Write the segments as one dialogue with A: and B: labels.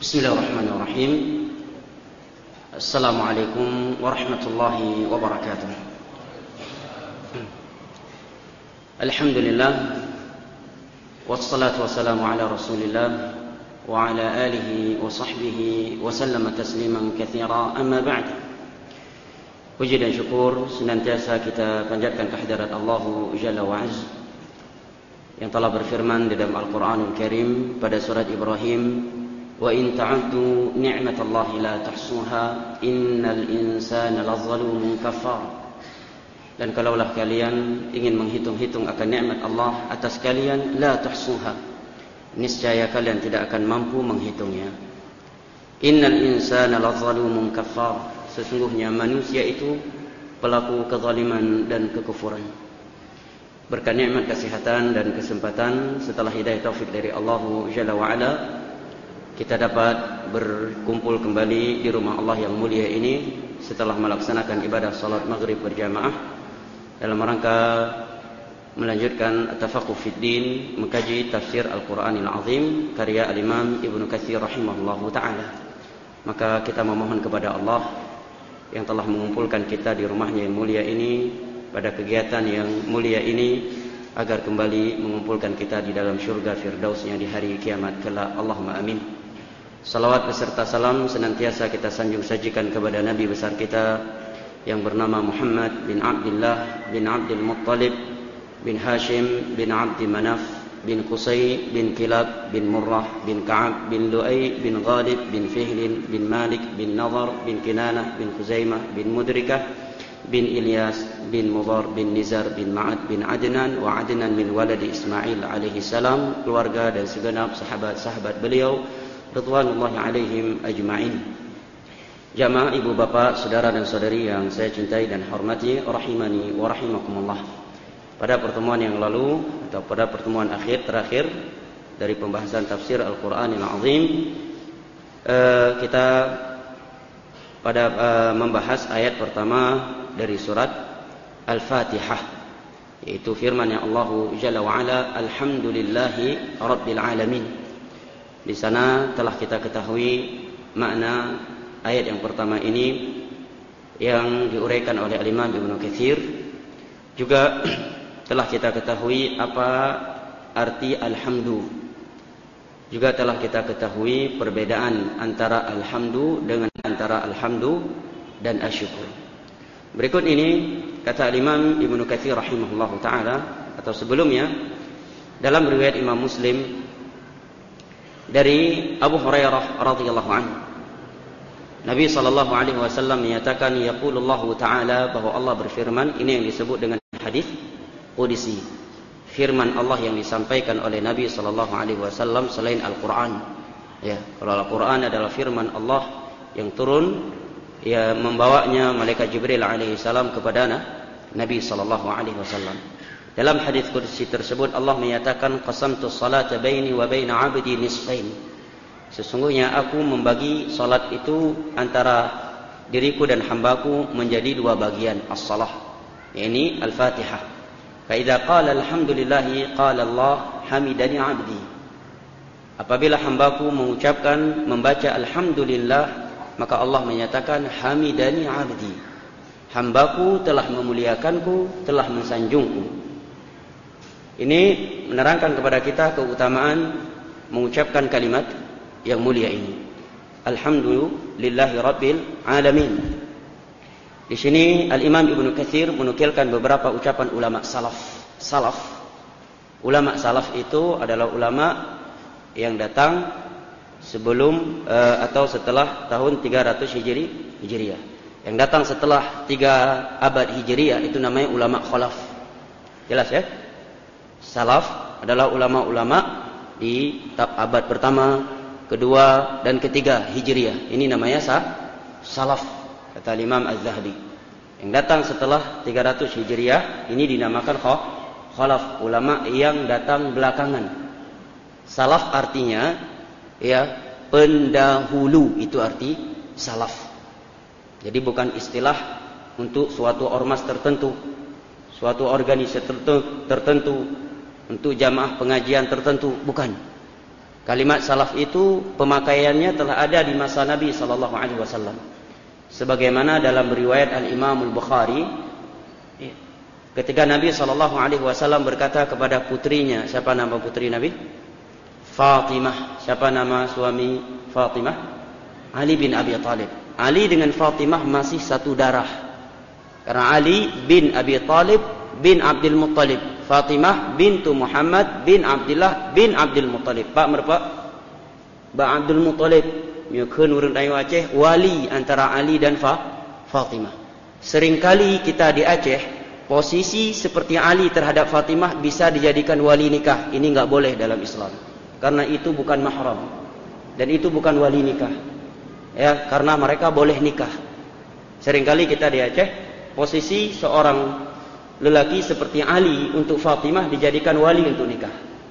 A: Bismillahirrahmanirrahim. Assalamualaikum warahmatullahi wabarakatuh. Alhamdulillah, wassalatu wassalamu ala rasulillah wa ala alihi wa sahbihi wa sallama tasliman katsira, amma ba'd. Puji dan syukur senantiasa kita panjatkan kehadirat Allah Jalla wa Azza yang telah berfirman di dalam Al-Qur'anul Karim pada surat Ibrahim, wa in ta'uddu ni'matallahi la tuhsuha innal insana lazalumun kafar. Dan kalaulah kalian ingin menghitung-hitung akan nikmat Allah atas kalian, la tuhsuha, niscaya kalian tidak akan mampu menghitungnya. Innal insana lazalumun kafar, sesungguhnya manusia itu pelaku kezaliman dan kekufuran. Berkat nikmat kesehatan dan kesempatan setelah hidayah taufik dari Allah Jalla wa Ala, kita dapat berkumpul kembali di rumah Allah yang mulia ini setelah melaksanakan ibadah salat maghrib berjamaah dalam rangka melanjutkan at-tafaqquh fid din, mengkaji tafsir Al-Qur'anil Azim karya Al-Imam Ibnu Katsir rahimahullahu taala. Maka kita memohon kepada Allah yang telah mengumpulkan kita di rumahnya yang mulia ini pada kegiatan yang mulia ini agar kembali mengumpulkan kita di dalam syurga firdausnya di hari kiamat kelak. Allahumma amin. Salawat beserta salam senantiasa kita sanjung sajikan kepada Nabi besar kita yang bernama Muhammad bin Abdullah bin Abdul Muttalib bin Hashim bin Abdi Manaf bin Qusay bin Kilab bin Murrah bin Ka'ab bin Lu'ay bin Ghalib bin Fihlin bin Malik bin Nadhar bin Kinanah bin Khuzaimah bin Mudrikah bin Ilyas bin Mudhar bin Nizar bin Ma'ad bin Adnan wa Adnan min waladi Ismail alaihi salam, keluarga dan segenap sahabat-sahabat beliau radhiyallahu alaihim ajma'in. Jamaah ibu bapak, saudara dan saudari yang saya cintai dan hormati, rahimani wa rahimakumullah. Pada pertemuan yang lalu atau pada pertemuan terakhir dari pembahasan tafsir Al-Qur'anil Azim, kita pada membahas ayat pertama dari surat Al-Fatihah, yaitu firman-Nya Allah Jalla wa Ala, alhamdulillahi rabbil alamin. Di sana telah kita ketahui makna ayat yang pertama ini yang diuraikan oleh Al-Imam Ibnu Katsir. Juga telah kita ketahui apa arti alhamdu. Juga telah kita ketahui perbedaan antara alhamdu dengan antara alhamdu dan asyukur. Berikut ini kata Imam Ibnu Katsir rahimahullahu taala, atau sebelumnya dalam riwayat Imam Muslim dari Abu Hurairah radhiyallahu anhu, Nabi sallallahu alaihi wasallam menyatakan, yaqulullahu taala, bahwa Allah berfirman. Ini yang disebut dengan hadis qudsi, firman Allah yang disampaikan oleh Nabi sallallahu alaihi wasallam selain Al-Qur'an. Ya, kalau Al-Qur'an adalah firman Allah yang turun, ya, membawanya malaikat Jibril alaihi salam kepada Nabi sallallahu alaihi wasallam. Dalam hadis qudsi tersebut Allah menyatakan, qasamtu salata baini wa baina 'abdi nisfain. Sesungguhnya aku membagi salat itu antara diriku dan hambaku menjadi dua bagian, as-salah, yakni al-Fatihah. Fa idza qala alhamdulillah qala Allah hamidani 'abdi. Apabila hambaku mengucapkan membaca alhamdulillah, maka Allah menyatakan hamidani 'abdi. Hambaku telah memuliakanku, telah mensanjungku. Ini menerangkan kepada kita keutamaan mengucapkan kalimat yang mulia ini. Alhamdulillahi rabbil alamin. Di sini Al-Imam Ibnu Katsir menukilkan beberapa ucapan ulama salaf. Ulama salaf itu adalah ulama yang datang sebelum atau setelah tahun 300 Hijriah. Yang datang setelah 3 abad Hijriah itu namanya ulama khalaf. Jelas ya? Salaf adalah ulama-ulama di abad pertama, kedua, dan ketiga Hijriah. Ini namanya salaf, kata Imam Az-Zahabi. Yang datang setelah 300 Hijriah ini dinamakan khalaf, ulama yang datang belakangan. Salaf artinya, ya, pendahulu, itu arti salaf. Jadi bukan istilah untuk suatu ormas tertentu, suatu organisasi tertentu, untuk jamaah pengajian tertentu, bukan. Kalimat salaf itu pemakaiannya telah ada di masa Nabi sallallahu alaihi wasallam. Sebagaimana dalam riwayat Al-Imam Al-Bukhari, ketika Nabi sallallahu alaihi wasallam berkata kepada putrinya, siapa nama putri Nabi? Fatimah. Siapa nama suami Fatimah? Ali bin Abi Thalib. Ali dengan Fatimah masih satu darah. Karena Ali bin Abi Thalib bin Abdul Muttalib, Fatimah bintu Muhammad bin Abdullah bin Abdul Muttalib. Pak merpa? Ba Abdul Muttalib. Nya keun urang dai Aceh wali antara Ali dan Fatimah. Seringkali kita di Aceh posisi seperti Ali terhadap Fatimah bisa dijadikan wali nikah. Ini enggak boleh dalam Islam. Karena itu bukan mahram dan itu bukan wali nikah. Ya, karena mereka boleh nikah. Seringkali kita di Aceh posisi seorang lelaki seperti Ali untuk Fatimah dijadikan wali untuk nikah.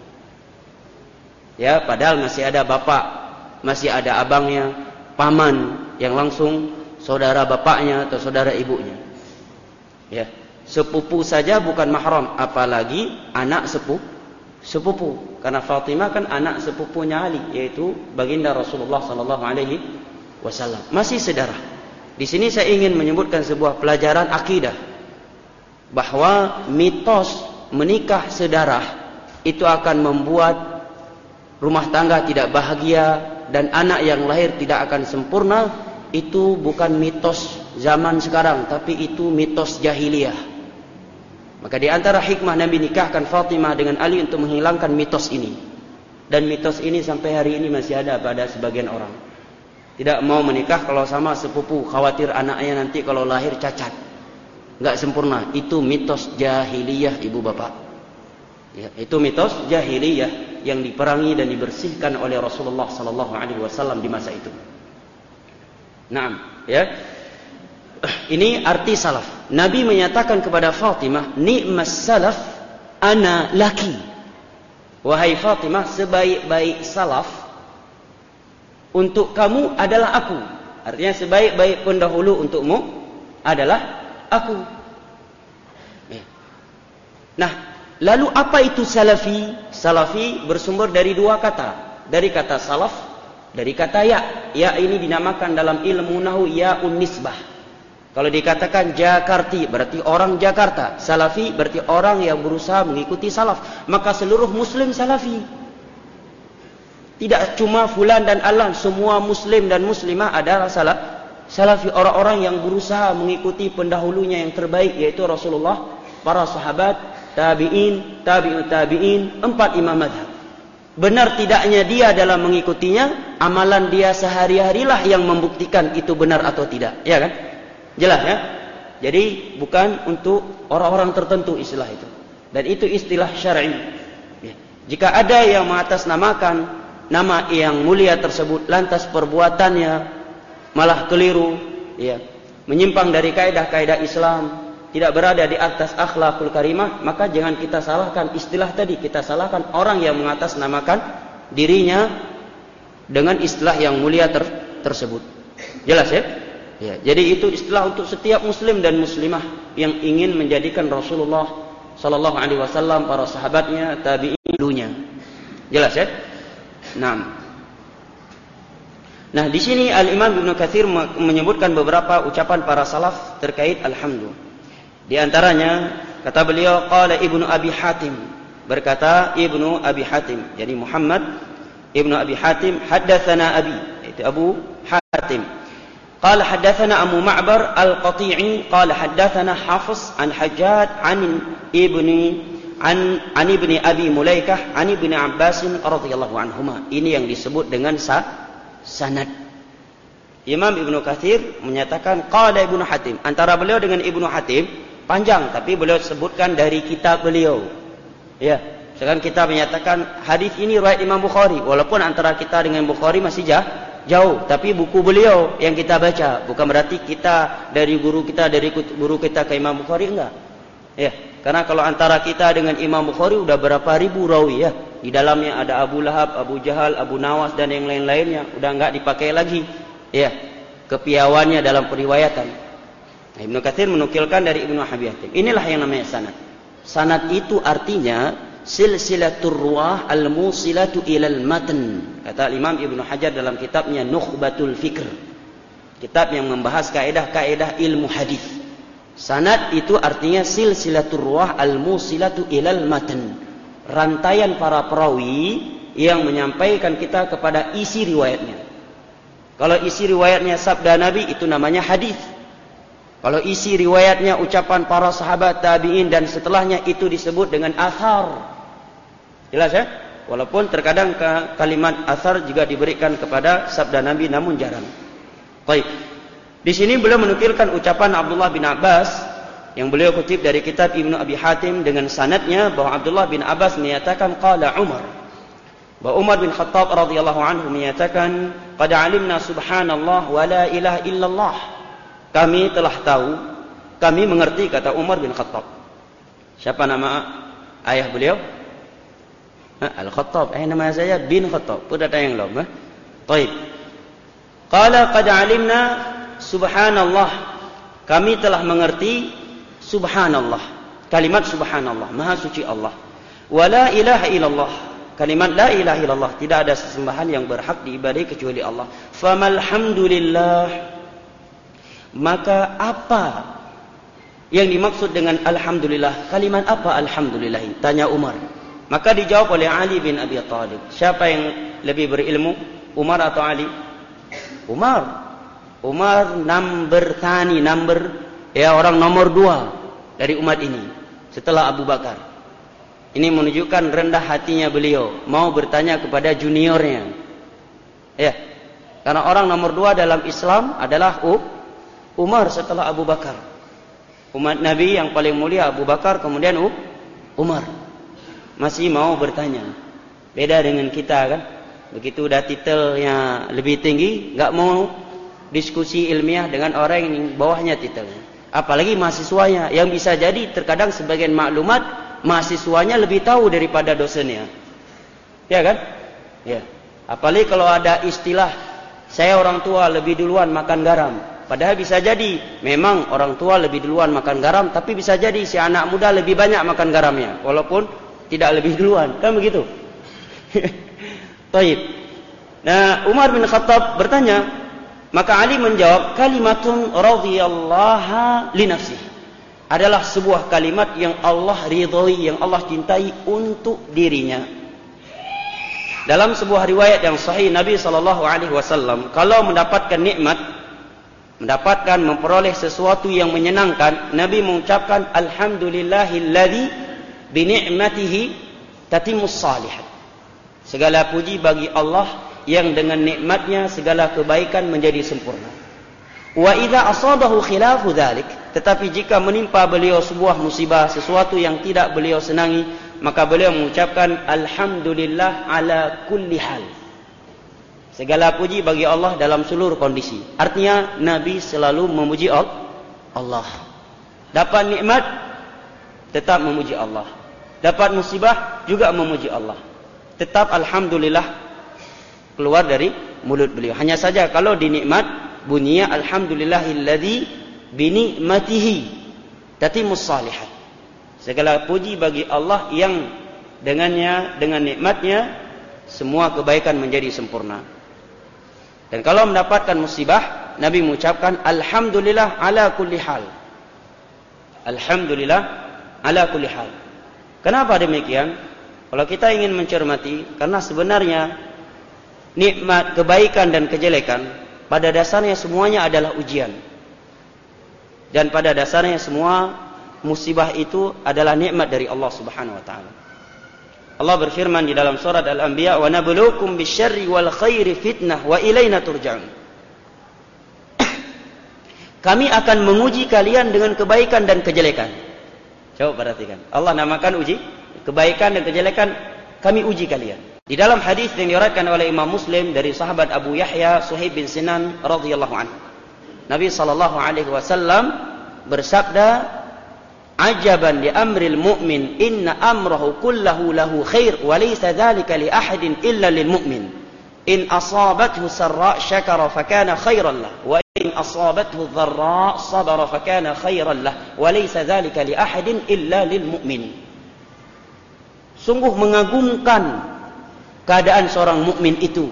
A: Ya, padahal masih ada bapak, masih ada abangnya, paman yang langsung saudara bapaknya atau saudara ibunya. Ya, sepupu saja bukan mahram, apalagi anak sepupu. Karena Fatimah kan anak sepupunya Ali, yaitu baginda Rasulullah sallallahu alaihi wasallam. Masih saudara. Di sini saya ingin menyebutkan sebuah pelajaran akidah, bahwa mitos menikah sedarah itu akan membuat rumah tangga tidak bahagia dan anak yang lahir tidak akan sempurna. Itu bukan mitos zaman sekarang, tapi itu mitos jahiliyah. Maka di antara hikmah Nabi nikahkan Fatimah dengan Ali untuk menghilangkan mitos ini. Dan mitos ini sampai hari ini masih ada pada sebagian orang. Tidak mau menikah kalau sama sepupu, khawatir anaknya nanti kalau lahir cacat, enggak sempurna. Itu mitos jahiliyah, ibu bapak. Ya, itu mitos jahiliyah yang diperangi dan dibersihkan oleh Rasulullah sallallahu alaihi wasallam di masa itu. Naam, ya. Ini arti salaf. Nabi menyatakan kepada Fatimah, "Ni'mas salaf ana laki." Wahai Fatimah, sebaik-baik salaf untuk kamu adalah aku. Artinya sebaik-baik pendahulu untukmu adalah aku. Nah, lalu apa itu salafi? Salafi bersumber dari dua kata. Dari kata salaf, dari kata ya. Ya ini dinamakan dalam ilmu nahwu ya'un nisbah. Kalau dikatakan Jakarti berarti orang Jakarta. Salafi berarti orang yang berusaha mengikuti salaf. Maka seluruh muslim salafi. Tidak cuma fulan dan alan, semua muslim dan muslimah adalah salafi, orang-orang yang berusaha mengikuti pendahulunya yang terbaik, yaitu Rasulullah, para sahabat, tabi'in, tabi'ut tabi'in, 4 imam mazhab. Benar tidaknya dia dalam mengikutinya, amalan dia sehari-harilah yang membuktikan itu benar atau tidak. Ya kan? Jelas ya? Jadi bukan untuk orang-orang tertentu istilah itu. Dan itu istilah syar'i. Ya. Jika ada yang mengatasnamakan nama yang mulia tersebut, lantas perbuatannya malah keliru, ya, menyimpang dari kaidah-kaidah Islam, tidak berada di atas akhlakul karimah, maka jangan kita salahkan istilah tadi, kita salahkan orang yang mengatasnamakan dirinya dengan istilah yang mulia tersebut. Jelas ya? Ya, jadi itu istilah untuk setiap muslim dan muslimah yang ingin menjadikan Rasulullah sallallahu alaihi wasallam, para sahabatnya, tabi'in dulunya. Jelas ya? Nah, di sini Al-Imam Ibnu Katsir menyebutkan beberapa ucapan para salaf terkait alhamdu. Di antaranya kata beliau, qala Ibnu Abi Hatim, berkata Ibnu Abi Hatim, jadi Muhammad Ibnu Abi Hatim, haddatsana Abi, itu Abu Hatim. Qala haddatsana Abu Ma'bar Al-Qati'i, qala haddatsana Hafiz an Hajjaj an ibni Abi Mulaikah an ibni Abbas radhiyallahu anhuma. Ini yang disebut dengan sanad. Imam Ibnu Katsir menyatakan qala Ibnu Hatim. Antara beliau dengan Ibnu Hatim panjang, tapi beliau sebutkan dari kitab beliau. Ya, sekarang kita menyatakan hadis ini riwayat Imam Bukhari, walaupun antara kita dengan Bukhari masih jauh, tapi buku beliau yang kita baca. Bukan berarti kita dari guru kita ke Imam Bukhari, enggak. Ya, karena kalau antara kita dengan Imam Bukhari udah berapa ribu rawi ya. Di dalamnya ada Abu Lahab, Abu Jahal, Abu Nawas dan yang lain-lainnya, udah enggak dipakai lagi. Ya, kepiawannya dalam periwayatan. Nah, Ibnu Katsir menukilkan dari Ibnu Abi Hatim. Inilah yang namanya sanad. Sanad itu artinya silsilatur ruwah al-musilatu ilal matan. Kata Imam Ibnu Hajar dalam kitabnya Nukhbatul Fikr, kitab yang membahas kaidah-kaidah ilmu hadis. Sanad itu artinya silsilatur ruwah al-musilatu ilal matan, rantaian para perawi yang menyampaikan kita kepada isi riwayatnya. Kalau isi riwayatnya sabda Nabi, itu namanya hadis. Kalau isi riwayatnya ucapan para sahabat, tabi'in dan setelahnya, itu disebut dengan athar. Jelas ya? Walaupun terkadang kalimat athar juga diberikan kepada sabda Nabi, namun jarang. Baik. Di sini beliau menukilkan ucapan Abdullah bin Abbas yang beliau kutip dari kitab Ibnu Abi Hatim dengan sanadnya bahwa Abdullah bin Abbas menyatakan qala Umar, bahwa Umar bin Khattab radhiyallahu anhu menyatakan qad alimna subhanallah wa la ilaha illallah. Kami telah tahu, kami mengerti, kata Umar bin Khattab. Siapa nama ayah beliau? Al-Khattab. Nama saya bin Khattab. Pun ada yang lain. Baik. Qala qad alimna subhanallah. Kami telah mengerti subhanallah. Kalimat subhanallah, maha suci Allah. Wa la ilaha illallah. Kalimat la ilaha illallah, tidak ada sesembahan yang berhak diibadahi kecuali Allah. Famalhamdulillah. Maka apa yang dimaksud dengan alhamdulillah? Kalimat apa alhamdulillah? Tanya Umar. Maka dijawab oleh Ali bin Abi Thalib. Siapa yang lebih berilmu? Umar atau Ali? Umar. Umar orang nomor 2 dari umat ini setelah Abu Bakar. Ini menunjukkan rendah hatinya beliau, mau bertanya kepada juniornya. Ya. Karena orang nomor 2 dalam Islam adalah Umar setelah Abu Bakar. Umat Nabi yang paling mulia Abu Bakar, kemudian Umar. Masih mau bertanya. Beda dengan kita kan. Begitu udah titelnya lebih tinggi, nggak mau diskusi ilmiah dengan orang yang bawahnya titelnya. Apalagi mahasiswanya, yang bisa jadi terkadang sebagian maklumat mahasiswanya lebih tahu daripada dosennya. Ya kan? Ya. Apalagi kalau ada istilah saya orang tua lebih duluan makan garam. Padahal bisa jadi memang orang tua lebih duluan makan garam, tapi bisa jadi si anak muda lebih banyak makan garamnya, walaupun tidak lebih duluan, kan begitu? Baik. Nah, Umar bin Khattab bertanya, maka Ali menjawab, kalimatun radhiyallahu li nafsihi. Adalah sebuah kalimat yang Allah ridhoi, yang Allah cintai untuk dirinya. Dalam sebuah riwayat yang sahih, Nabi SAW kalau mendapatkan nikmat, memperoleh sesuatu yang menyenangkan, Nabi mengucapkan alhamdulillahilladzi bi ni'matihi tatimmus shalihat. Segala puji bagi Allah yang dengan nikmatnya segala kebaikan menjadi sempurna. Wa idza asabahu khilafu dzalik, tetapi jika menimpa beliau sebuah musibah, sesuatu yang tidak beliau senangi, maka beliau mengucapkan alhamdulillah ala kulli hal. Segala puji bagi Allah dalam seluruh kondisi. Artinya Nabi selalu memuji Allah. Dapat nikmat tetap memuji Allah. Dapat musibah juga memuji Allah. Tetap alhamdulillah keluar dari mulut beliau. Hanya saja kalau di nikmat bunyinya alhamdulillahilladzi bi ni'matihi tatimmus shalihat. Segala puji bagi Allah yang dengannya, dengan nikmatnya semua kebaikan menjadi sempurna. Dan kalau mendapatkan musibah, Nabi mengucapkan alhamdulillah ala kulli hal. Alhamdulillah ala kulli hal. Kenapa demikian? Kalau kita ingin mencermati, karena sebenarnya nikmat, kebaikan dan kejelekan pada dasarnya semuanya adalah ujian. Dan pada dasarnya semua musibah itu adalah nikmat dari Allah Subhanahu wa taala. Allah berfirman di dalam surat Al-Anbiya, "Wa nabluukum bisyarri wal khairi fitnah wa ilaina turja'un." Kami akan menguji kalian dengan kebaikan dan kejelekan. Coba perhatikan. Allah namakan uji, kebaikan dan kejelekan, kami uji kalian. Di dalam hadis yang diriwayatkan oleh Imam Muslim dari sahabat Abu Yahya Suhaib bin Sinan radhiyallahu anhu. Nabi sallallahu alaihi wasallam bersabda, "Ajaban li amril mu'min, inna amrahu kullahu lahu khair wa laysa dzalika li ahadin illa lil mu'min. In asabathu sarra' syakara fakana khairan lah, wa in asabathu dharra' sabara fakana khairan lah, wa laysa dzalika li ahadin illa lil mu'min." Sungguh mengagumkan keadaan seorang mukmin itu.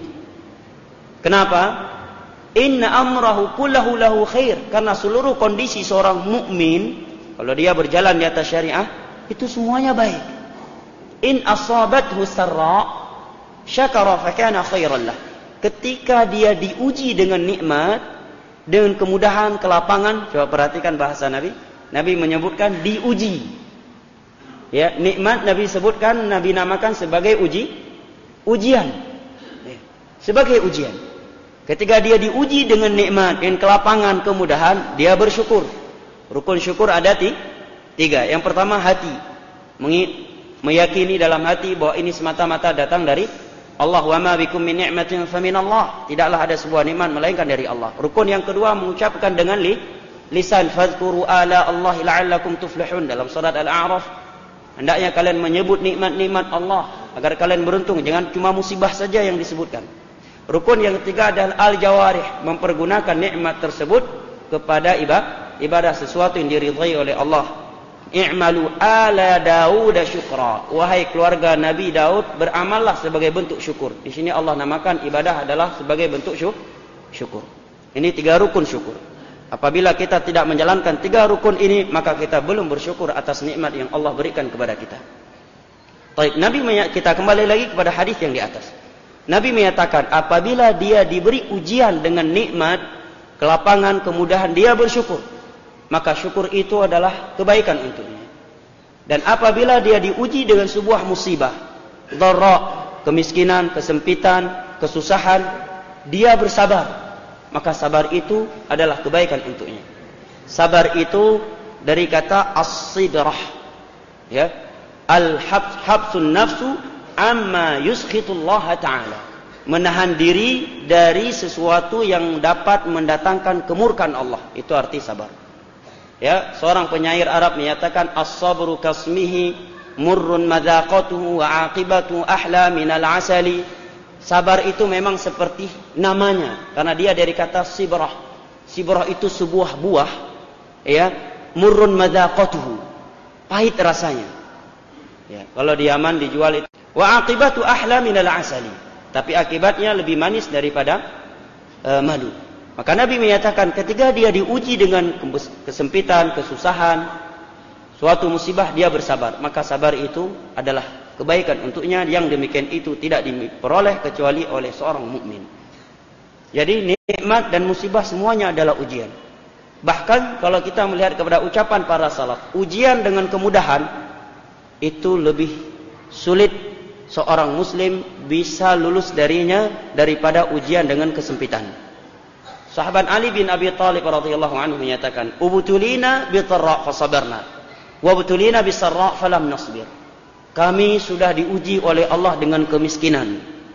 A: Kenapa? Inna amrahu kullahu lahu khair. Karena seluruh kondisi seorang mukmin, kalau dia berjalan di atas syariah, itu semuanya baik. In asabathu sarra syakara fakana khairan lah. Ketika dia diuji dengan nikmat, dengan kemudahan, kelapangan, coba perhatikan bahasa Nabi. Nabi menyebutkan diuji. Ya, nikmat Nabi sebutkan, Nabi namakan sebagai ujian. Ya, sebagai ujian. Ketika dia diuji dengan nikmat, dengan kelapangan, kemudahan, dia bersyukur. Rukun syukur ada tiga. Yang pertama hati. Meyakini dalam hati bahwa ini semata-mata datang dari Allah. Wa ma bikum min ni'matin faminallah. Tidaklah ada sebuah nikmat melainkan dari Allah. Rukun yang kedua mengucapkan dengan lisan. Fadhkuru ala Allahi la'allakum tuflihun. Dalam surat Al-A'raf, hendaknya kalian menyebut nikmat-nikmat Allah agar kalian beruntung. Jangan cuma musibah saja yang disebutkan. Rukun yang ketiga adalah al-jawarih, mempergunakan nikmat tersebut kepada ibadah sesuatu yang diridhai oleh Allah. I'malu ala Daud syukra. Wahai keluarga Nabi Daud, beramallah sebagai bentuk syukur. Di sini Allah namakan ibadah adalah sebagai bentuk syukur. Ini 3 rukun syukur. Apabila kita tidak menjalankan 3 rukun ini, maka kita belum bersyukur atas nikmat yang Allah berikan kepada kita. Baik, kita kembali lagi kepada hadis yang di atas. Nabi menyatakan, apabila dia diberi ujian dengan nikmat, kelapangan, kemudahan, dia bersyukur. Maka syukur itu adalah kebaikan untuknya. Dan apabila dia diuji dengan sebuah musibah, dharra, kemiskinan, kesempitan, kesusahan, dia bersabar. Maka sabar itu adalah kebaikan untuknya. Sabar itu dari kata as-sidrah. Ya. Al-habsun nafsu amma yuskhitullah ta'ala. Menahan diri dari sesuatu yang dapat mendatangkan kemurkaan Allah. Itu arti sabar. Ya, seorang penyair Arab menyatakan as-sabru kasmihi murrun madaqatuhu wa aqibatu ahla minal asali. Sabar itu memang seperti namanya, karena dia dari kata sibrah. Sibrah itu sebuah buah, ya, murrun madaqatuhu, pahit rasanya. Ya, kalau di Yaman dijual itu. Wa aqibatu ahla minal asali, tapi akibatnya lebih manis daripada madu. Maka Nabi menyatakan ketika dia diuji dengan kesempitan, kesusahan, suatu musibah, dia bersabar. Maka sabar itu adalah kebaikan untuknya, yang demikian itu tidak diperoleh kecuali oleh seorang mukmin. Jadi nikmat dan musibah semuanya adalah ujian. Bahkan kalau kita melihat kepada ucapan para salaf, ujian dengan kemudahan itu lebih sulit seorang muslim bisa lulus darinya daripada ujian dengan kesempitan. Sahabat Ali bin Abi Thalib radhiyallahu anhu menyatakan, "Ubtulina bitarra fasabarna, wa ubtulina bisarra falam nasbir." Kami sudah diuji oleh Allah dengan kemiskinan,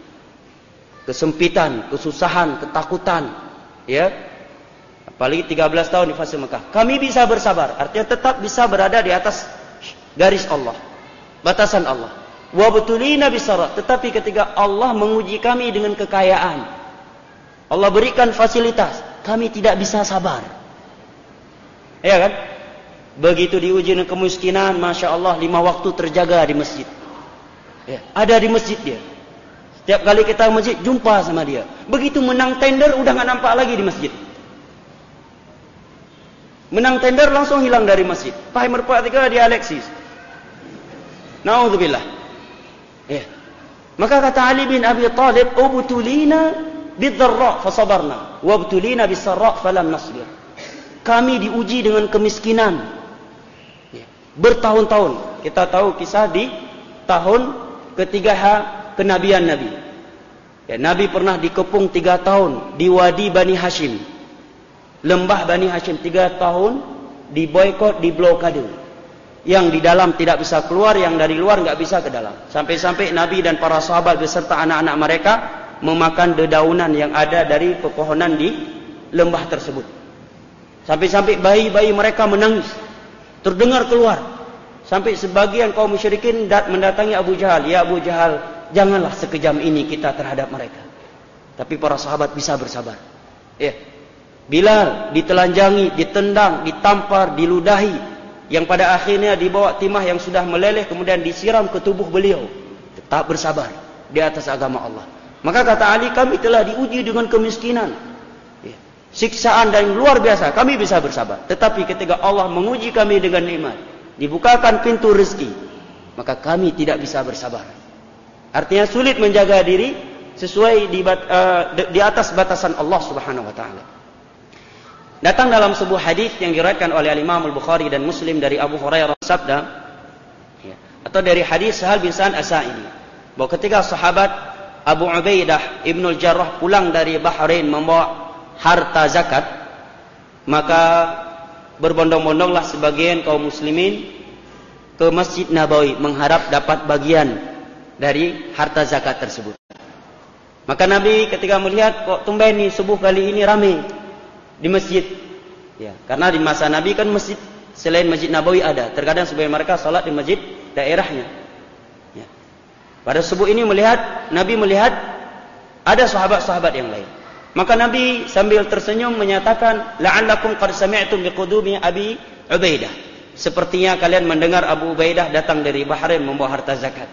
A: kesempitan, kesusahan, ketakutan, ya. Apalagi 13 tahun di fase Mekah. Kami bisa bersabar, artinya tetap bisa berada di atas garis Allah, batasan Allah. Wa butulina bisara, tetapi ketika Allah menguji kami dengan kekayaan, Allah berikan fasilitas, kami tidak bisa sabar. Ya kan? Begitu diuji dengan kemiskinan, Masya Allah 5 waktu terjaga di masjid. Ya, ada di masjid dia. Setiap kali kita masjid, jumpa sama dia. Begitu menang tender, udah gak nampak lagi di masjid. Menang tender, langsung hilang dari masjid. Pahai merpati dia Alexis. Na'udzubillah. Ya. Maka kata Ali bin Abi Thalib, ubtulina bidharra fasabarna, wabtulina bisarra falam nasbir. Kami diuji dengan kemiskinan bertahun-tahun. Kita tahu kisah di tahun ketiga kenabian Nabi. Ya, Nabi pernah dikepung 3 tahun di Wadi Bani Hashim, lembah Bani Hashim. 3 tahun diboikot, diblokade. Yang di dalam tidak bisa keluar, yang dari luar nggak bisa ke dalam. Sampai-sampai Nabi dan para sahabat beserta anak-anak mereka memakan dedaunan yang ada dari pepohonan di lembah tersebut. Sampai-sampai bayi-bayi mereka menangis. Terdengar keluar. Sampai sebagian kaum musyrikin mendatangi Abu Jahal. Ya Abu Jahal, janganlah sekejam ini kita terhadap mereka. Tapi para sahabat bisa bersabar. Ya. Bilal ditelanjangi, ditendang, ditampar, diludahi. yang pada akhirnya dibawa timah yang sudah meleleh kemudian disiram ke tubuh beliau. Tetap bersabar di atas agama Allah. Maka kata Ali, kami telah diuji dengan kemiskinan, siksaan dan luar biasa, kami bisa bersabar. Tetapi ketika Allah menguji kami dengan nikmat, dibukakan pintu rezeki, maka kami tidak bisa bersabar. Artinya sulit menjaga diri sesuai di atas batasan Allah Subhanahu wa taala. Datang dalam sebuah hadis yang diriwayatkan oleh Imam Al-Bukhari dan Muslim dari Abu Hurairah sabda, atau dari hadis Sahal bin Sa'ad As-Sa'idi, bahwa ketika sahabat Abu Ubaidah Ibnul Jarrah pulang dari Bahrain membawa harta zakat, maka berbondong-bondonglah sebagian kaum muslimin ke Masjid Nabawi mengharap dapat bagian dari harta zakat tersebut. Maka Nabi ketika melihat kok tumben nih subuh kali ini ramai di masjid, ya, karena di masa Nabi kan masjid selain Masjid Nabawi ada. Terkadang sebagian mereka salat di masjid daerahnya. Ya. Pada subuh ini Nabi melihat ada sahabat-sahabat yang lain. Maka Nabi sambil tersenyum menyatakan, la'allakum qad sami'tum biqudumi Abi Ubaidah. Sepertinya kalian mendengar Abu Ubaidah datang dari Bahrain membawa harta zakat.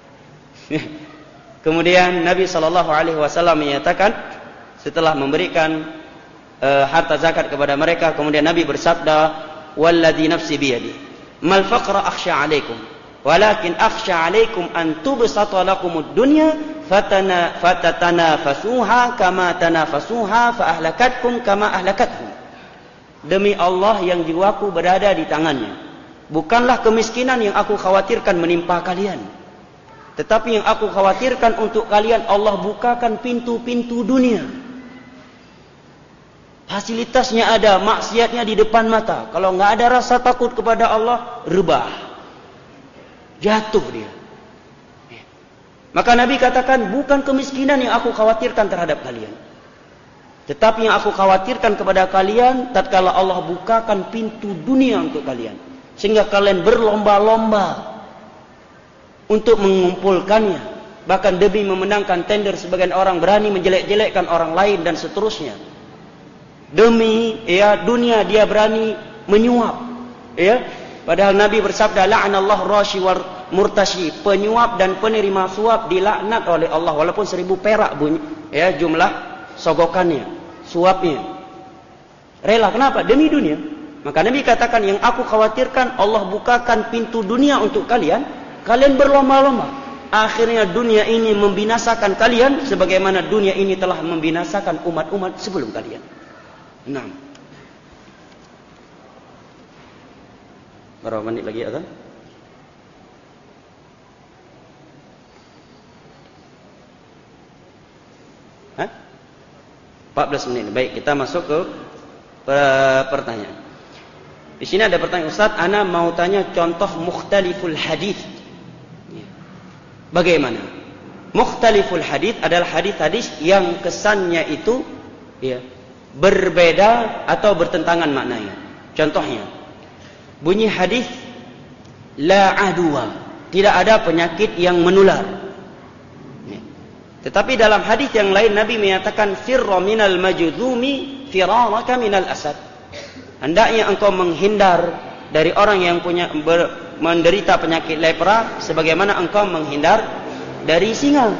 A: Kemudian Nabi SAW menyatakan setelah memberikan harta zakat kepada mereka, kemudian Nabi bersabda, walladzi nafsi biyadi mal faqra akhsha 'alaikum walakin akhsha 'alaikum an tubsata lakumud dunya fatatanafasuha kama tanafasuha fa ahlakatkum kama ahlakatkum. Demi Allah yang jiwaku berada di tangannya, bukanlah kemiskinan yang aku khawatirkan menimpa kalian, tetapi yang aku khawatirkan untuk kalian Allah bukakan pintu-pintu dunia. Fasilitasnya ada, maksiatnya di depan mata. Kalau nggak ada rasa takut kepada Allah, rebah, jatuh dia. Maka Nabi katakan, bukan kemiskinan yang aku khawatirkan terhadap kalian, tetapi yang aku khawatirkan kepada kalian tatkala Allah bukakan pintu dunia untuk kalian, sehingga kalian berlomba-lomba untuk mengumpulkannya. Bahkan demi memenangkan tender, sebagian orang berani menjelek-jelekkan orang lain dan seterusnya. Demi dunia dia berani menyuap, padahal Nabi bersabda, la'anallahu rashi wal murtashi, penyuap dan penerima suap dilaknat oleh Allah, walaupun 1000 perak jumlah sogokannya, suapnya. Rela, kenapa? Demi dunia. Maka Nabi katakan, yang aku khawatirkan Allah bukakan pintu dunia untuk kalian, kalian berlomba-lomba, akhirnya dunia ini membinasakan kalian sebagaimana dunia ini telah membinasakan umat-umat sebelum kalian. 6. Berapa menit lagi azan? Hah? 14 menit. Baik, kita masuk ke pertanyaan. Di sini ada pertanyaan, Ustaz, ana mau tanya contoh mukhtaliful hadis. Bagaimana? Mukhtaliful hadis adalah hadis-hadis yang kesannya itu berbeda atau bertentangan maknanya. Contohnya, bunyi hadis la adwa, tidak ada penyakit yang menular. Tetapi dalam hadis yang lain Nabi menyatakan firra minal majdzumi firaraka minal asad. Hendaknya engkau menghindar dari orang yang menderita penyakit lepra sebagaimana engkau menghindar dari singa.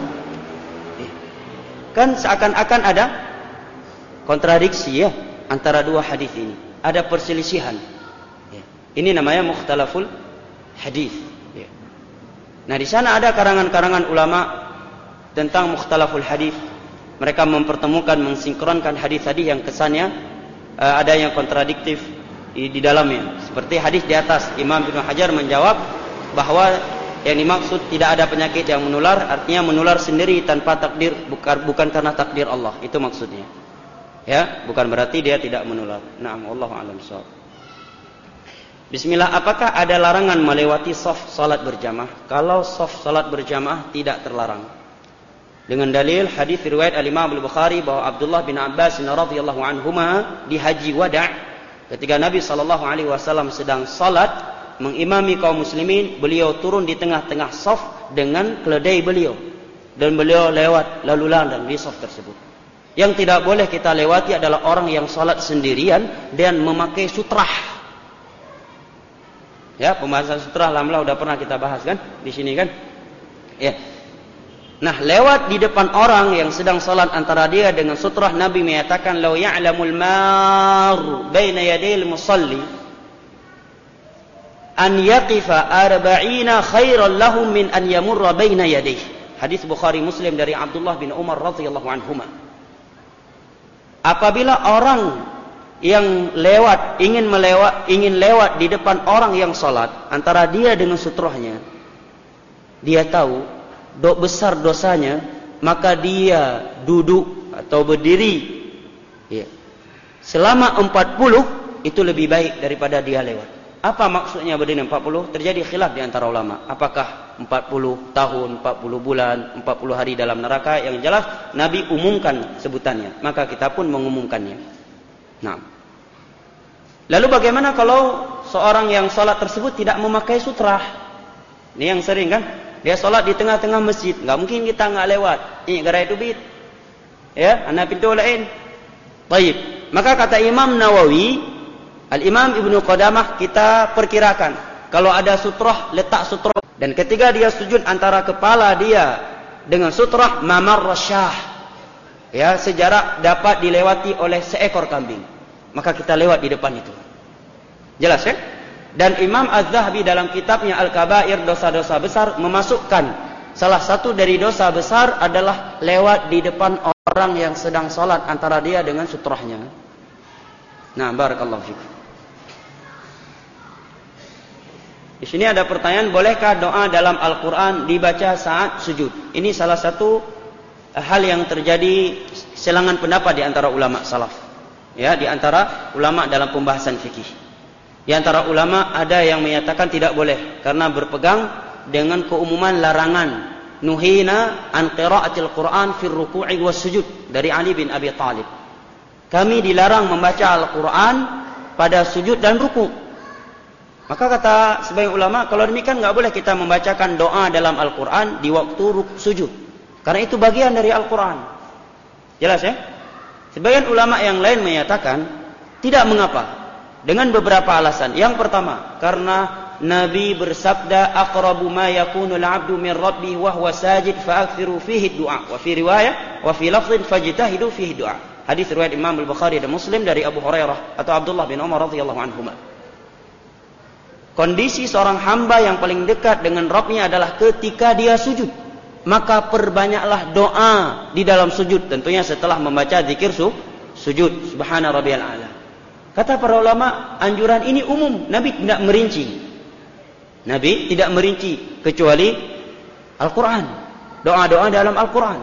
A: Kan seakan-akan ada kontradiksi antara dua hadis ini. Ada perselisihan. Ini namanya mukhtalaful hadis. Nah, di sana ada karangan-karangan ulama tentang mukhtalaful hadis. Mereka mempertemukan, mensinkronkan hadis-hadis yang kesannya ada yang kontradiktif di dalamnya. Seperti hadis di atas, Imam Ibnu Hajar menjawab bahwa yang dimaksud tidak ada penyakit yang menular, artinya menular sendiri tanpa takdir, bukan karena takdir Allah. Itu maksudnya. Bukan berarti dia tidak menular. Na'am, wallahu a'lam bishawab. Bismillah, apakah ada larangan melewati shaf salat berjamaah? Kalau shaf salat berjamaah tidak terlarang. Dengan dalil hadis riwayat Al-Imam Al-Bukhari bahwa Abdullah bin Abbas radhiyallahu anhuma di haji wada' ketika Nabi SAW sedang salat mengimami kaum muslimin, beliau turun di tengah-tengah shaf dengan keledai beliau dan beliau lewat lalu lalang di shaf tersebut. Yang tidak boleh kita lewati adalah orang yang salat sendirian dan memakai sutrah. Ya, pembahasan sutrah alhamdulillah udah pernah kita bahas kan di sini kan? Ya. Nah, lewat di depan orang yang sedang salat antara dia dengan sutrah, Nabi menyatakan law ya'lamul mar baina yadayil musalli an yaqifa 40 khairan lahum min an yamurra baina yadayhi. Hadis Bukhari Muslim dari Abdullah bin Umar radhiyallahu anhuma. Apabila orang yang ingin lewat di depan orang yang salat antara dia dengan sutrahnya, dia tahu besar dosanya, maka dia duduk atau berdiri ya, selama 40 itu lebih baik daripada dia lewat. Apa maksudnya berdiri 40? Terjadi khilaf di antara ulama. Apakah 40 tahun, 40 bulan, 40 hari dalam neraka? Yang jelas Nabi umumkan sebutannya, maka kita pun mengumumkannya. Nah, lalu bagaimana kalau seorang yang sholat tersebut tidak memakai sutrah? Ini yang sering kan? Dia sholat di tengah-tengah masjid, nggak mungkin kita nggak lewat. Ini gara itu bid, ya, anak pintu lain. Baik. Maka kata Imam Nawawi, Al-Imam Ibnu Qudamah, kita perkirakan kalau ada sutrah, letak sutrah, dan ketika dia sujud antara kepala dia dengan sutrah, mamar rasyah, ya, sejarak dapat dilewati oleh seekor kambing. Maka kita lewat di depan itu. Jelas ya? Dan Imam Az-Zahabi dalam kitabnya Al-Kabair, dosa-dosa besar, memasukkan salah satu dari dosa besar adalah lewat di depan orang yang sedang sholat antara dia dengan sutrahnya. Nah, barakallahu fikum. Di sini ada pertanyaan, bolehkah doa dalam Al-Quran dibaca saat sujud? Ini salah satu hal yang terjadi selangan pendapat di antara ulama salaf. Ya, di antara ulama dalam pembahasan fikih. Di antara ulama ada yang menyatakan tidak boleh karena berpegang dengan keumuman larangan nuhina an qiraatil Quran fi ruku'i was sujud dari Ali bin Abi Thalib. Kami dilarang membaca Al-Quran pada sujud dan ruku'. Maka kata sebagian ulama, kalau demikian enggak boleh kita membacakan doa dalam Al-Quran di waktu sujud. Karena itu bagian dari Al-Quran. Jelas ya? Sebagian ulama yang lain menyatakan tidak mengapa dengan beberapa alasan. Yang pertama, karena Nabi bersabda aqrabu ma yakunu al-'abdu min rabbih wa huwa sajid fa'akthiru fihi du'a. Wa fi riwayah wa fi lafdhin fajtahidu fihi du'a. Hadis riwayat Imam Al-Bukhari dan Muslim dari Abu Hurairah atau Abdullah bin Umar radhiyallahu anhuma. Kondisi seorang hamba yang paling dekat dengan Rabbnya adalah ketika dia sujud. Maka perbanyaklah doa di dalam sujud, tentunya setelah membaca zikir sujud, subhana rabbiyal a'la. Kata para ulama, anjuran ini umum, Nabi tidak merinci. Nabi tidak merinci kecuali Al-Quran, doa-doa dalam Al-Quran.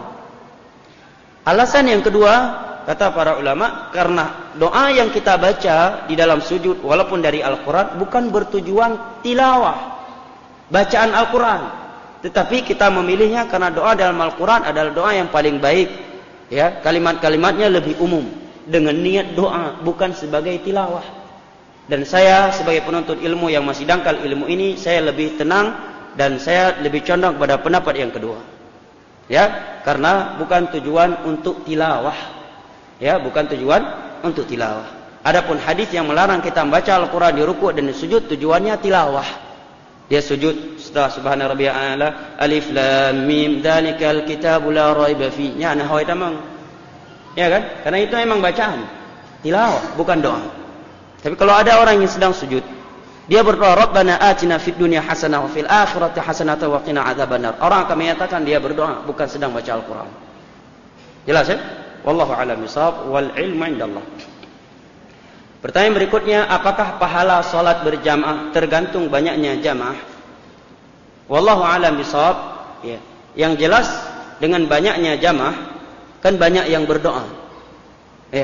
A: Alasan yang kedua, kata para ulama, karena doa yang kita baca di dalam sujud walaupun dari Al-Quran bukan bertujuan tilawah, bacaan Al-Quran. Tetapi kita memilihnya karena doa dalam Al-Quran adalah doa yang paling baik. Ya, kalimat-kalimatnya lebih umum dengan niat doa, bukan sebagai tilawah. Dan saya sebagai penuntut ilmu yang masih dangkal ilmu ini, saya lebih tenang dan saya lebih condong pada pendapat yang kedua. Ya, karena bukan tujuan untuk tilawah. Ya, bukan tujuan untuk tilawah. Adapun hadis yang melarang kita membaca Al-Quran di ruku' dan di sujud, tujuannya tilawah. Dia sujud setelah subhana rabbiyal a'la, alif lam mim dzalikal kitabu la raiba fi. Ya, nah hoi tamang. Ya kan? Karena itu memang bacaan tilawah, bukan doa. Tapi kalau ada orang yang sedang sujud, dia berdoa Rabbana atina fid dunya hasanah wa fil akhirati hasanah wa qina adzabannar. Orang akan menyatakan dia berdoa, bukan sedang baca Al-Quran. Jelas ya? Wallahu a'lam bishawab wal ilmu indallah. Pertanyaan berikutnya, apakah pahala salat berjamaah tergantung banyaknya jamaah? Wallahu a'lam bishawab. Ya. Yang jelas dengan banyaknya jamaah kan banyak yang berdoa. Ya.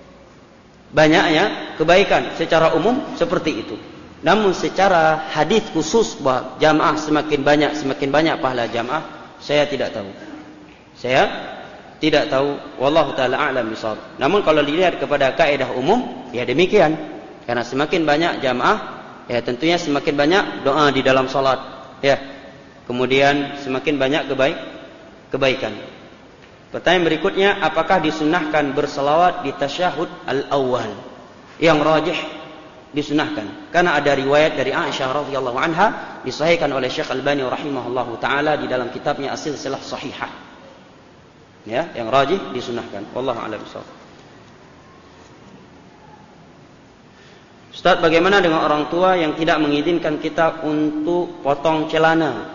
A: Banyaknya kebaikan secara umum seperti itu. Namun secara hadis khusus bahwa jamaah semakin banyak pahala jamaah, saya tidak tahu. Saya tidak tahu, wallahu taala a'lam bishawab. Namun kalau dilihat kepada kaidah umum, ya demikian. Karena semakin banyak jamaah, ya tentunya semakin banyak doa di dalam salat, ya. Kemudian semakin banyak kebaikan. Pertanyaan berikutnya, apakah disunnahkan berselawat di tasyahud al-awwal? Yang rajih disunahkan. Karena ada riwayat dari Aisyah radhiyallahu anha disahihkan oleh Syekh Albani rahimahullahu taala di dalam kitabnya As-Silsilah Shahihah. Ya, yang rajih disunahkan. Wallahu a'lam bishawab. Ustaz, bagaimana dengan orang tua yang tidak mengizinkan kita untuk potong celana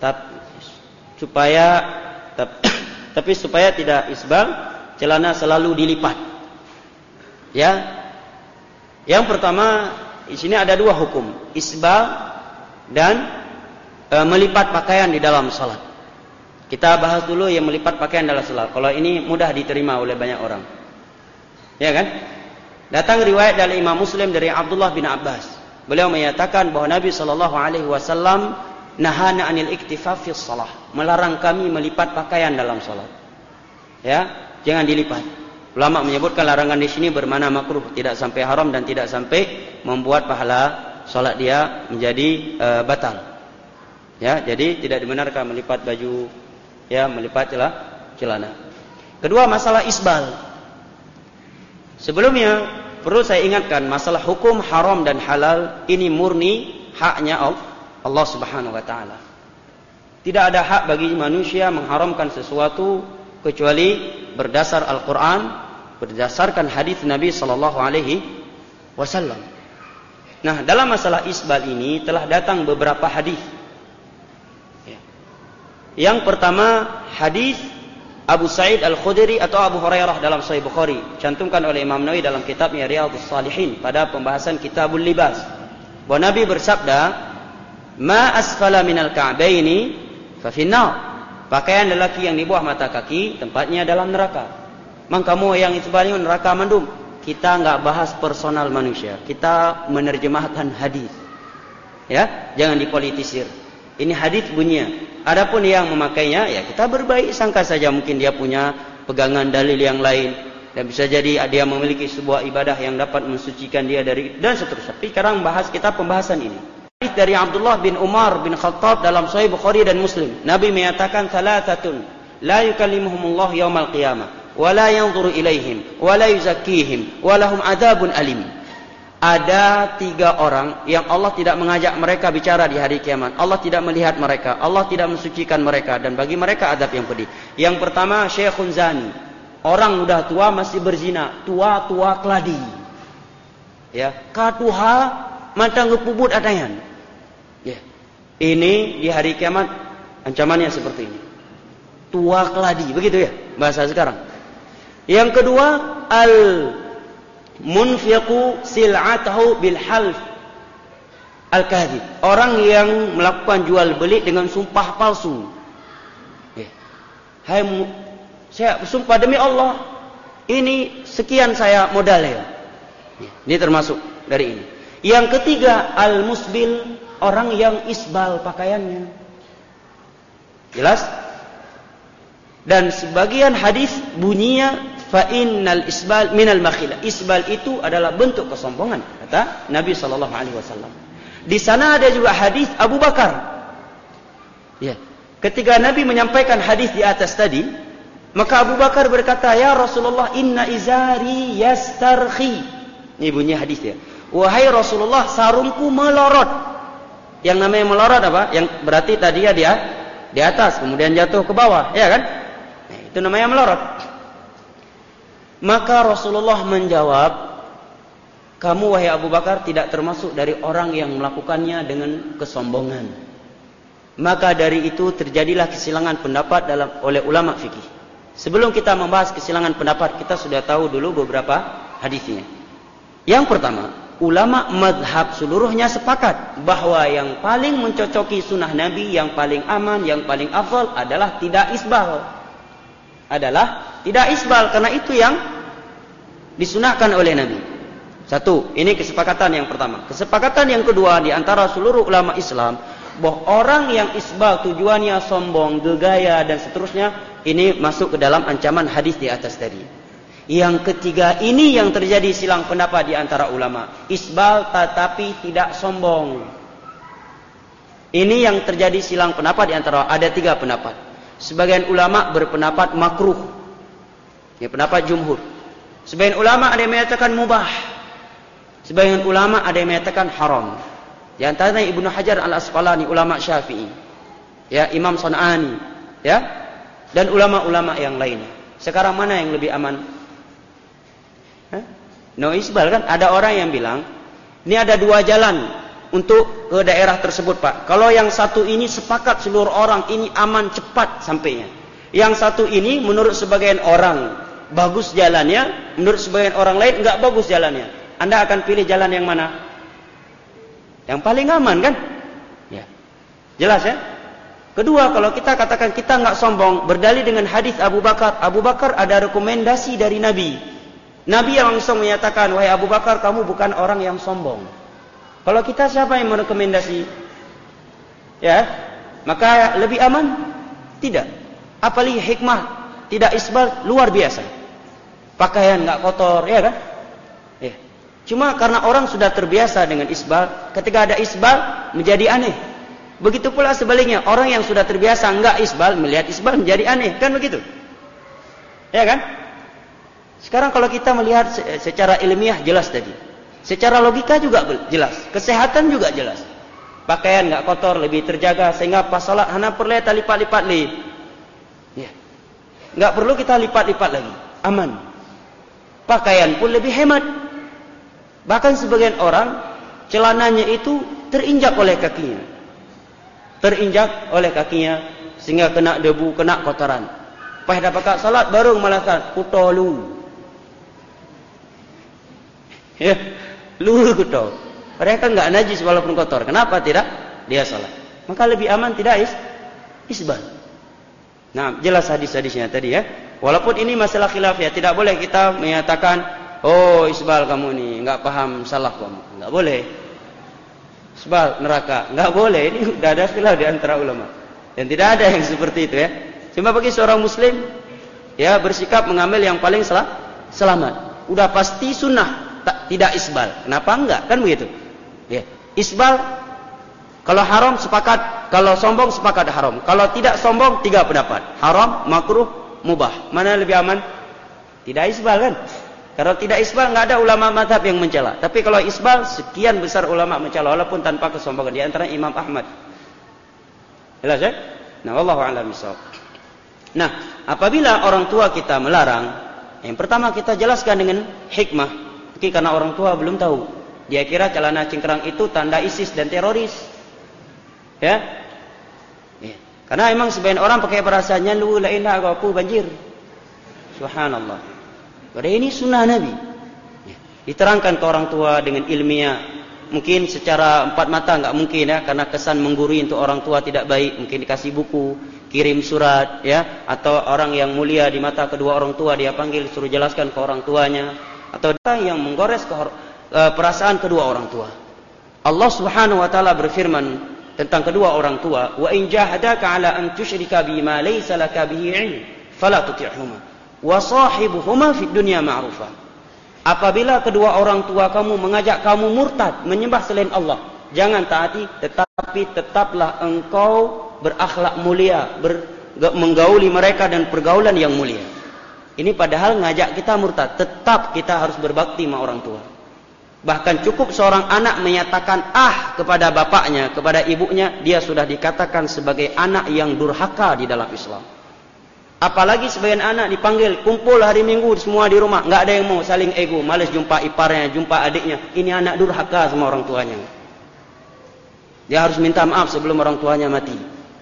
A: tapi supaya tidak isbal, celana selalu dilipat? Ya. Yang pertama, di sini ada dua hukum, isbal dan melipat pakaian di dalam salat. Kita bahas dulu yang melipat pakaian dalam salat. Kalau ini mudah diterima oleh banyak orang. Ya kan? Datang riwayat dari Imam Muslim dari Abdullah bin Abbas. Beliau menyatakan bahwa Nabi sallallahu alaihi wasallam nahana 'anil iktifaf fi shalah, melarang kami melipat pakaian dalam salat. Ya, jangan dilipat. Ulama menyebutkan larangan di sini bermakna makruh, tidak sampai haram dan tidak sampai membuat pahala salat dia menjadi batal. Ya, jadi tidak dibenarkan melipat baju, ya, melipat celana. Kedua, masalah isbal. Sebelumnya perlu saya ingatkan, masalah hukum haram dan halal ini murni haknya Allah Subhanahu wa taala. Tidak ada hak bagi manusia mengharamkan sesuatu kecuali berdasar Al-Qur'an, berdasarkan hadis Nabi sallallahu alaihi wasallam. Nah, dalam masalah isbal ini telah datang beberapa hadis. Yang pertama, hadis Abu Sa'id Al-Khudri atau Abu Hurairah dalam Sahih Bukhari, cantumkan oleh Imam Nawawi dalam kitabnya Riyadhus Shalihin pada pembahasan Kitabul Libas. Bahwa Nabi bersabda, "Ma asfala minal ka'baini fa finnar." Pakaian lelaki yang di bawah mata kaki tempatnya dalam neraka. Maka kamu yang isbalnya neraka mandum. Kita enggak bahas personal manusia, kita menerjemahkan hadis. Ya, jangan dipolitisir. Ini hadis bunyinya. Adapun yang memakainya, ya kita berbaik sangka saja, mungkin dia punya pegangan dalil yang lain dan bisa jadi dia memiliki sebuah ibadah yang dapat mensucikan dia dari dan seterusnya. Tapi sekarang bahas kita pembahasan ini. Hadis dari Abdullah bin Umar bin Khattab dalam Sahih Bukhari dan Muslim. Nabi menyatakan, "Thalathatun la yukallimuhumullah yaumal qiyamah wa la yanzuru ilaihim wa la yuzakkihim wa lahum adzabun alim." Ada 3 orang yang Allah tidak mengajak mereka bicara di hari kiamat. Allah tidak melihat mereka. Allah tidak mensucikan mereka. Dan bagi mereka adab yang pedih. Yang pertama, syekhun zani. Orang sudah tua masih berzina. Tua-tua keladi. Ya, katuha matang kepubut atayan. Ya. Ini di hari kiamat ancamannya seperti ini. Tua keladi. Begitu ya bahasa sekarang. Yang kedua, munfiqu sil'atahu bil half al-kadhib. Orang yang melakukan jual beli dengan sumpah palsu. Saya bersumpah demi Allah, ini sekian saya modalnya. Ini termasuk dari ini. Yang ketiga, al-musbil, orang yang isbal pakaiannya. Jelas? Dan sebagian hadis bunyinya, fa innal isbal minal makhilah. Isbal itu adalah bentuk kesombongan, kata Nabi sallallahu alaihi wasallam. Di sana ada juga hadis Abu Bakar. Ya. Ketika Nabi menyampaikan hadis di atas tadi, maka Abu Bakar berkata, "Ya Rasulullah, inna izari yastarkhi." Ini bunyi hadisnya. Wahai Rasulullah, sarungku melorot. Yang namanya melorot apa? Yang berarti tadi dia di atas kemudian jatuh ke bawah, ya kan? Nah, itu namanya melorot. Maka Rasulullah menjawab, "Kamu wahai Abu Bakar tidak termasuk dari orang yang melakukannya dengan kesombongan." Maka dari itu terjadilah kesilangan pendapat oleh ulama fikih. Sebelum kita membahas kesilangan pendapat, kita sudah tahu dulu beberapa hadisnya. Yang pertama, ulama madhab seluruhnya sepakat bahwa yang paling mencocoki sunnah Nabi, yang paling aman, yang paling afdal adalah tidak isbal. Karena itu yang disunahkan oleh Nabi. Satu, ini kesepakatan yang pertama. Kesepakatan yang kedua di antara seluruh ulama Islam, bahwa orang yang isbal tujuannya sombong, gegaya dan seterusnya, ini masuk ke dalam ancaman hadis di atas tadi. Yang ketiga, ini yang terjadi silang pendapat di antara ulama. Isbal tetapi tidak sombong. Ini yang terjadi silang pendapat di antara, ada 3 pendapat. Sebagian ulama berpendapat makruh. Ini pendapat jumhur. Sebagian ulama ada yang menyatakan mubah. Sebagian ulama ada yang menyatakan haram. Di antaranya Ibnu Hajar Al-Asqalani, ulama Syafi'i, ya, Imam San'ani, ya, dan ulama-ulama yang lainnya. Sekarang mana yang lebih aman? No isbal kan? Ada orang yang bilang, ini ada dua jalan untuk ke daerah tersebut, Pak. Kalau yang satu ini sepakat seluruh orang ini aman, cepat sampainya. Yang satu ini menurut sebagian orang bagus jalannya, menurut sebagian orang lain enggak bagus jalannya. Anda akan pilih jalan yang mana? Yang paling aman kan? Ya. Jelas ya? Kedua, kalau kita katakan kita enggak sombong, berdalil dengan hadis Abu Bakar. Abu Bakar ada rekomendasi dari Nabi. Nabi yang langsung menyatakan, wahai Abu Bakar, kamu bukan orang yang sombong. Kalau kita siapa yang merekomendasi? Ya, maka lebih aman? Tidak. Apalagi hikmah, tidak isbal, luar biasa. Pakaian enggak kotor, ya kan? Ya. Cuma karena orang sudah terbiasa dengan isbal, ketika ada isbal menjadi aneh. Begitu pula sebaliknya, orang yang sudah terbiasa enggak isbal, melihat isbal menjadi aneh, kan begitu? Ya kan? Sekarang kalau kita melihat secara ilmiah jelas tadi. Secara logika juga jelas, kesehatan juga jelas. Pakaian enggak kotor, lebih terjaga, sehingga pas salat hana perlu kita lipat-lipat li. Ya. Enggak perlu kita lipat-lipat lagi, aman. Pakaian pun lebih hemat. Bahkan sebagian orang celananya itu terinjak oleh kakinya. Terinjak oleh kakinya sehingga kena debu, kena kotoran. Pas dah pakai salat baru melakukan kutolu. Ya, lu kuto. Mereka enggak najis walaupun kotor. Kenapa tidak? Dia salat. Maka lebih aman tidak isbal. Nah, jelas hadis-hadisnya tadi ya. Walaupun ini masalah khilaf ya, tidak boleh kita menyatakan, oh isbal kamu nih, enggak paham salah kamu. Enggak boleh. Isbal neraka, enggak boleh. Ini sudah ada khilaf di antara ulama. Dan tidak ada yang seperti itu ya. Cuma bagi seorang muslim ya bersikap mengambil yang paling selamat. Udah pasti sunnah, tidak isbal. Kenapa enggak? Kan begitu. Ya. Isbal kalau haram sepakat, kalau sombong sepakat haram. Kalau tidak sombong tiga pendapat. Haram, makruh, mubah. Mana lebih aman? Tidak isbal kan? Kalau tidak isbal enggak ada ulama mazhab yang mencela. Tapi kalau isbal sekian besar ulama mencela walaupun tanpa kesombongan. Di antara Imam Ahmad. Jelas ya? Nah, wallahu a'lam bishawab. Nah, apabila orang tua kita melarang, yang pertama kita jelaskan dengan hikmah. Mungkin karena orang tua belum tahu. Dia kira celana cingkrang itu tanda ISIS dan teroris. Ya. Karena memang sebagian orang pakai perasaannya lu la ilaha aku banjir. Subhanallah. Padahal ini sunnah Nabi. Diterangkan ke orang tua dengan ilmiah. Mungkin secara empat mata enggak mungkin ya, karena kesan menggurui untuk orang tua tidak baik. Mungkin dikasih buku, kirim surat ya, atau orang yang mulia di mata kedua orang tua dia panggil suruh jelaskan ke orang tuanya, atau yang menggores perasaan kedua orang tua. Allah Subhanahu wa taala berfirman tentang kedua orang tua, wa in jahadaka ala an tusyrika bima laysa laka bihi ilm fala tuti'huma wa sahibuhuma fid dunya ma'rufa. Apabila kedua orang tua kamu mengajak kamu murtad menyembah selain Allah, jangan taati, tetapi tetaplah engkau berakhlak mulia, menggauli mereka dan pergaulan yang mulia. Ini padahal ngajak kita murtad, tetap kita harus berbakti sama orang tua. Bahkan cukup seorang anak menyatakan kepada bapaknya, kepada ibunya, dia sudah dikatakan sebagai anak yang durhaka di dalam Islam. Apalagi sebagian anak dipanggil kumpul hari Minggu semua di rumah, enggak ada yang mau, saling ego, malas jumpa iparnya, jumpa adiknya. Ini anak durhaka sama orang tuanya. Dia harus minta maaf sebelum orang tuanya mati.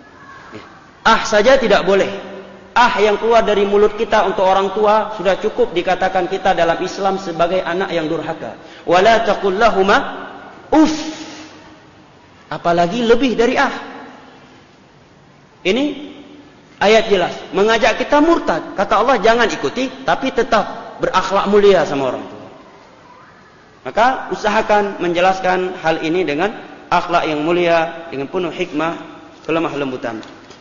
A: Saja tidak boleh. Yang keluar dari mulut kita untuk orang tua sudah cukup dikatakan kita dalam Islam sebagai anak yang durhaka. Wala taqul lahuma uff. Apalagi lebih dari Ini ayat jelas mengajak kita murtad. Kata Allah jangan ikuti, tapi tetap berakhlak mulia sama orang tua. Maka usahakan menjelaskan hal ini dengan akhlak yang mulia, dengan penuh hikmah, kelemah lembutan.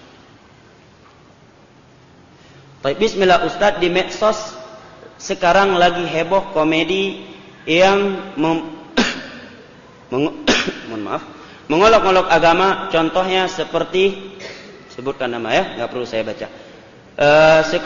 A: Baik, bismillah Ustaz, di medsos sekarang lagi heboh komedi yang mengolok-olok agama, contohnya seperti, sebutkan nama ya, nggak perlu saya baca.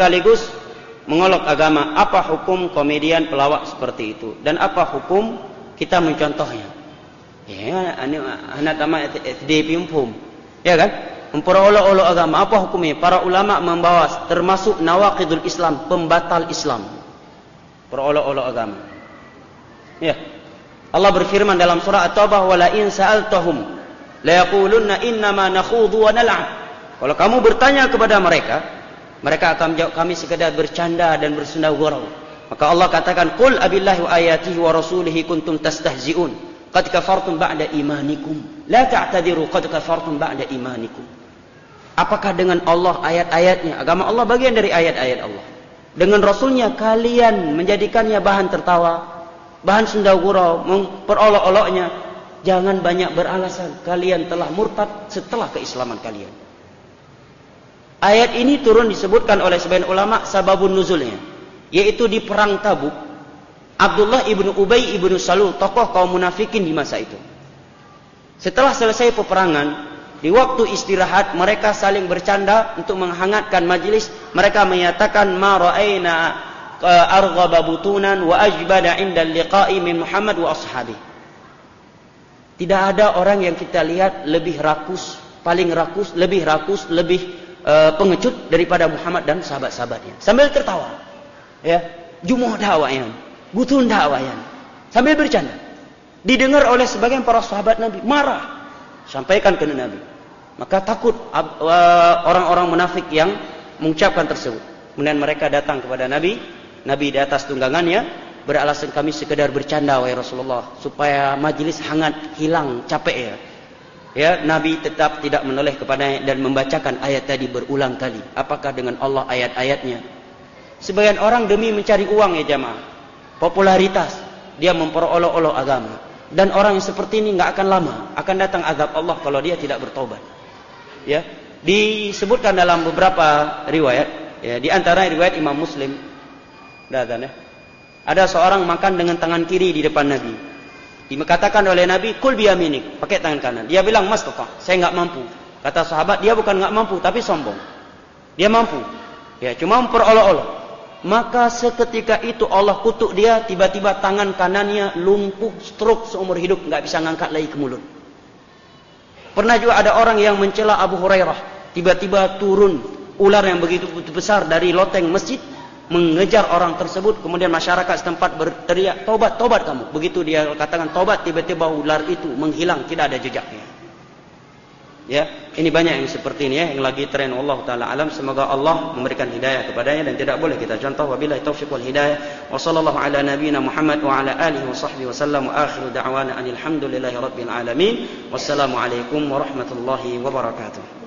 A: Sekaligus mengolok agama. Apa hukum komedian pelawak seperti itu? Dan apa hukum kita mencontohnya. Ya, anak tamat SD pimpum. Ya kan? Memperolok-olok agama. Apa hukumnya? Para ulama membawa termasuk nawaqidul Islam, pembatal Islam. Perolok-olok agama. Ya. Allah berfirman dalam surah At-Taubah, "Wa la in sa'altahum la yaqulunna innama nakhudhu wa nal'ab." Kalau kamu bertanya kepada mereka, mereka akan menjawab, kami sekedar bercanda dan bersenda gurau. Maka Allah katakan, "Qul abillahi wa ayatihi wa rasulihi kuntum tastahzi'un. Qad kafartum ba'da imanikum. La ta'tadiru qad kafartum ba'da imanikum." Apakah dengan Allah, ayat-ayatnya, agama Allah bagian dari ayat-ayat Allah, dengan Rasulnya kalian menjadikannya bahan tertawa, bahan senda gurau, memperolok-oloknya? Jangan banyak beralasan, kalian telah murtad setelah keislaman kalian. Ayat ini turun disebutkan oleh sebagian ulama sababun nuzulnya, yaitu di perang Tabuk. Abdullah ibnu Ubay ibnu Salul, tokoh kaum munafikin di masa itu, setelah selesai peperangan, di waktu istirahat mereka saling bercanda untuk menghangatkan majelis. Mereka menyatakan, "Ma ra'ayna arghaba butunan wa ajbada 'inda liqa'i min Muhammad wa ashabi." Tidak ada orang yang kita lihat lebih rakus, paling rakus, lebih pengecut daripada Muhammad dan sahabat-sahabatnya. Sambil tertawa, ya, jumuh dakwahnya, butun dakwahnya, sambil bercanda. Didengar oleh sebagian para sahabat Nabi, marah, sampaikan ke Nabi. Maka takut orang-orang munafik yang mengucapkan tersebut. Kemudian mereka datang kepada Nabi. Nabi di atas tunggangannya beralasan, kami sekedar bercanda wahai Rasulullah, supaya majelis hangat, hilang capek ya. Ya, Nabi tetap tidak menoleh kepadanya dan membacakan ayat tadi berulang kali. Apakah dengan Allah ayat-ayatnya? Sebagian orang demi mencari uang ya jamaah, popularitas, dia memperolok-olok agama. Dan orang yang seperti ini nggak akan lama, akan datang azab Allah kalau dia tidak bertobat. Ya, disebutkan dalam beberapa riwayat, ya, di antara riwayat Imam Muslim, ada seorang makan dengan tangan kiri di depan Nabi. Dikatakan oleh Nabi, "Kul biyaminik," pakai tangan kanan. Dia bilang, "Mas, saya nggak mampu." Kata sahabat, dia bukan nggak mampu, tapi sombong. Dia mampu, ya, cuma memperolok-olok. Maka seketika itu Allah kutuk dia, tiba-tiba tangan kanannya lumpuh, stroke seumur hidup, nggak bisa ngangkat lagi ke mulut. Pernah juga ada orang yang mencela Abu Hurairah, tiba-tiba turun ular yang begitu besar dari loteng masjid, mengejar orang tersebut. Kemudian masyarakat setempat berteriak, "Tobat, tobat kamu." Begitu dia katakan tobat, tiba-tiba ular itu menghilang, tidak ada jejaknya. Ya, ini banyak yang seperti ini ya, yang lagi tren. Allah taala alam. Semoga Allah memberikan hidayah kepadanya dan tidak boleh kita contoh. Wabillahi taufiq wal hidayah. Wa sallallahu ala nabiyyina Muhammad wa ala alihi wa sahbihi wasallam. Wa akhiru da'wana alhamdulillahi rabbil alamin. Wassalamu alaikum warahmatullahi wabarakatuh.